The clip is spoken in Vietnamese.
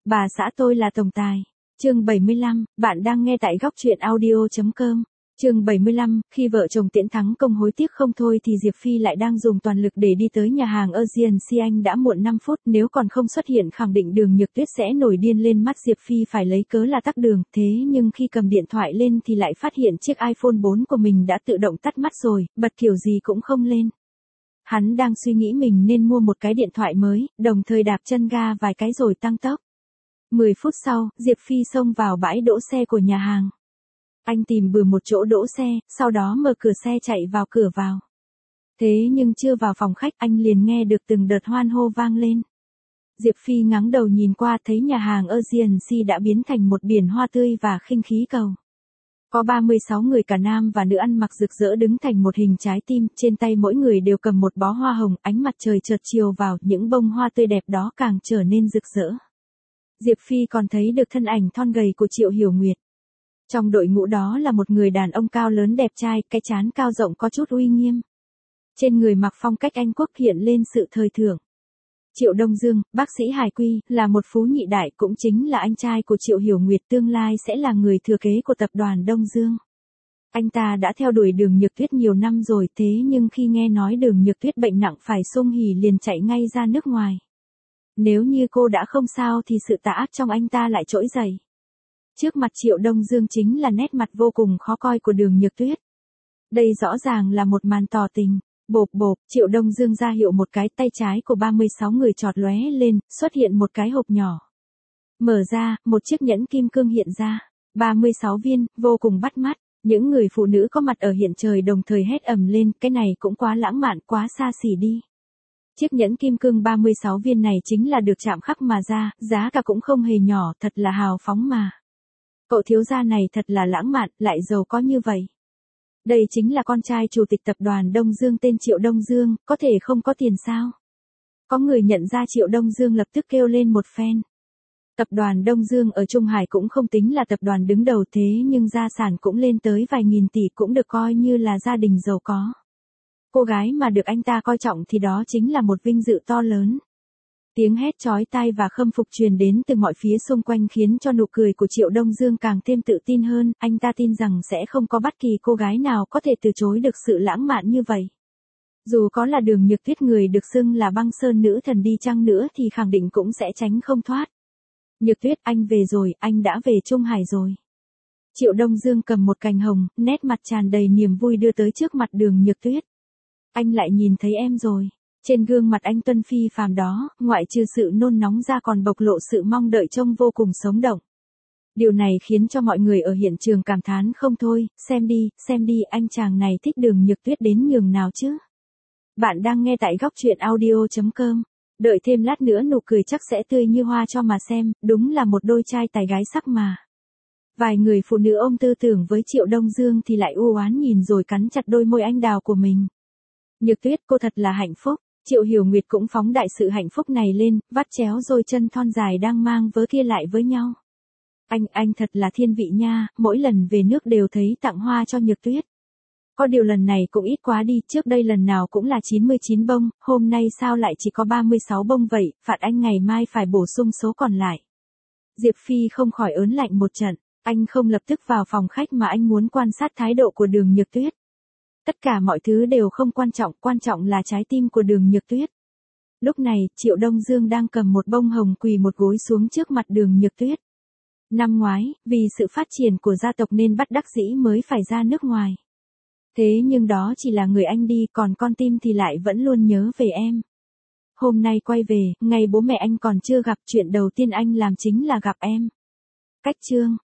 Bà xã tôi là tổng tài. Chương 75, bạn đang nghe tại góc truyện audio.com. Chương 75, khi vợ chồng Tiễn Thắng Công hối tiếc không thôi thì Diệp Phi lại đang dùng toàn lực để đi tới nhà hàng Asian Sea. Anh đã muộn 5 phút, nếu còn không xuất hiện khẳng định Đường Nhược Tuyết sẽ nổi điên lên. Mắt Diệp Phi phải lấy cớ là tắc đường, thế nhưng khi cầm điện thoại lên thì lại phát hiện chiếc iPhone 4 của mình đã tự động tắt mắt rồi, bật kiểu gì cũng không lên. Hắn đang suy nghĩ mình nên mua một cái điện thoại mới, đồng thời đạp chân ga vài cái rồi tăng tốc. 10 phút sau, Diệp Phi xông vào bãi đỗ xe của nhà hàng. Anh tìm bừa một chỗ đỗ xe, sau đó mở cửa xe chạy vào cửa vào. Thế nhưng chưa vào phòng khách anh liền nghe được từng đợt hoan hô vang lên. Diệp Phi ngẩng đầu nhìn qua thấy nhà hàng Asian Sea đã biến thành một biển hoa tươi và khinh khí cầu. Có 36 người cả nam và nữ ăn mặc rực rỡ đứng thành một hình trái tim, trên tay mỗi người đều cầm một bó hoa hồng, ánh mặt trời chợt chiếu vào, những bông hoa tươi đẹp đó càng trở nên rực rỡ. Diệp Phi còn thấy được thân ảnh thon gầy của Triệu Hiểu Nguyệt. Trong đội ngũ đó là một người đàn ông cao lớn đẹp trai, cái trán cao rộng có chút uy nghiêm. Trên người mặc phong cách Anh quốc hiện lên sự thời thượng. Triệu Đông Dương, bác sĩ Hải Quy, là một phú nhị đại, cũng chính là anh trai của Triệu Hiểu Nguyệt, tương lai sẽ là người thừa kế của tập đoàn Đông Dương. Anh ta đã theo đuổi Đường Nhược Tuyết nhiều năm rồi, thế nhưng khi nghe nói Đường Nhược Tuyết bệnh nặng phải xung hỉ liền chạy ngay ra nước ngoài. Nếu như cô đã không sao thì sự tà ác trong anh ta lại trỗi dậy. Trước mặt Triệu Đông Dương chính là nét mặt vô cùng khó coi của Đường Nhược Tuyết. Đây rõ ràng là một màn tỏ tình. Bộp bộp, Triệu Đông Dương ra hiệu một cái, tay trái của 36 người chọt lóe lên, xuất hiện một cái hộp nhỏ. Mở ra, một chiếc nhẫn kim cương hiện ra. 36 viên, vô cùng bắt mắt. Những người phụ nữ có mặt ở hiện trời đồng thời hét ầm lên, cái này cũng quá lãng mạn, quá xa xỉ đi. Chiếc nhẫn kim cương 36 viên này chính là được chạm khắc mà ra, giá cả cũng không hề nhỏ, thật là hào phóng mà. Cậu thiếu gia này thật là lãng mạn, lại giàu có như vậy. Đây chính là con trai chủ tịch tập đoàn Đông Dương tên Triệu Đông Dương, có thể không có tiền sao? Có người nhận ra Triệu Đông Dương lập tức kêu lên một phen. Tập đoàn Đông Dương ở Trung Hải cũng không tính là tập đoàn đứng đầu thế nhưng gia sản cũng lên tới vài nghìn tỷ, cũng được coi như là gia đình giàu có. Cô gái mà được anh ta coi trọng thì đó chính là một vinh dự to lớn. Tiếng hét chói tai và khâm phục truyền đến từ mọi phía xung quanh khiến cho nụ cười của Triệu Đông Dương càng thêm tự tin hơn, anh ta tin rằng sẽ không có bất kỳ cô gái nào có thể từ chối được sự lãng mạn như vậy. Dù có là Đường Nhược Tuyết, người được xưng là băng sơn nữ thần đi chăng nữa thì khẳng định cũng sẽ tránh không thoát. Nhược Tuyết, anh về rồi, anh đã về Trung Hải rồi. Triệu Đông Dương cầm một cành hồng, nét mặt tràn đầy niềm vui đưa tới trước mặt Đường Nhược Tuyết. Anh lại nhìn thấy em rồi. Trên gương mặt anh tuân phi phàm đó, ngoại trừ sự nôn nóng ra còn bộc lộ sự mong đợi trông vô cùng sống động. Điều này khiến cho mọi người ở hiện trường cảm thán không thôi, xem đi, anh chàng này thích Đường Nhược Tuyết đến nhường nào chứ. Bạn đang nghe tại góc truyện audio.com. Đợi thêm lát nữa nụ cười chắc sẽ tươi như hoa cho mà xem, đúng là một đôi trai tài gái sắc mà. Vài người phụ nữ ôm tư tưởng với Triệu Đông Dương thì lại u oán nhìn rồi cắn chặt đôi môi anh đào của mình. Nhược Tuyết, cô thật là hạnh phúc. Triệu Hiểu Nguyệt cũng phóng đại sự hạnh phúc này lên, vắt chéo rồi chân thon dài đang mang vớ kia lại với nhau. Anh thật là thiên vị nha, mỗi lần về nước đều thấy tặng hoa cho Nhược Tuyết. Có điều lần này cũng ít quá đi, trước đây lần nào cũng là 99 bông, hôm nay sao lại chỉ có 36 bông vậy, phạt anh ngày mai phải bổ sung số còn lại. Diệp Phi không khỏi ớn lạnh một trận, anh không lập tức vào phòng khách mà anh muốn quan sát thái độ của Đường Nhược Tuyết. Tất cả mọi thứ đều không quan trọng là trái tim của Đường Nhược Tuyết. Lúc này, Triệu Đông Dương đang cầm một bông hồng quỳ một gối xuống trước mặt Đường Nhược Tuyết. Năm ngoái, vì sự phát triển của gia tộc nên bất đắc dĩ mới phải ra nước ngoài. Thế nhưng đó chỉ là người anh đi, còn con tim thì lại vẫn luôn nhớ về em. Hôm nay quay về, ngày bố mẹ anh còn chưa gặp, chuyện đầu tiên anh làm chính là gặp em. Cách chương.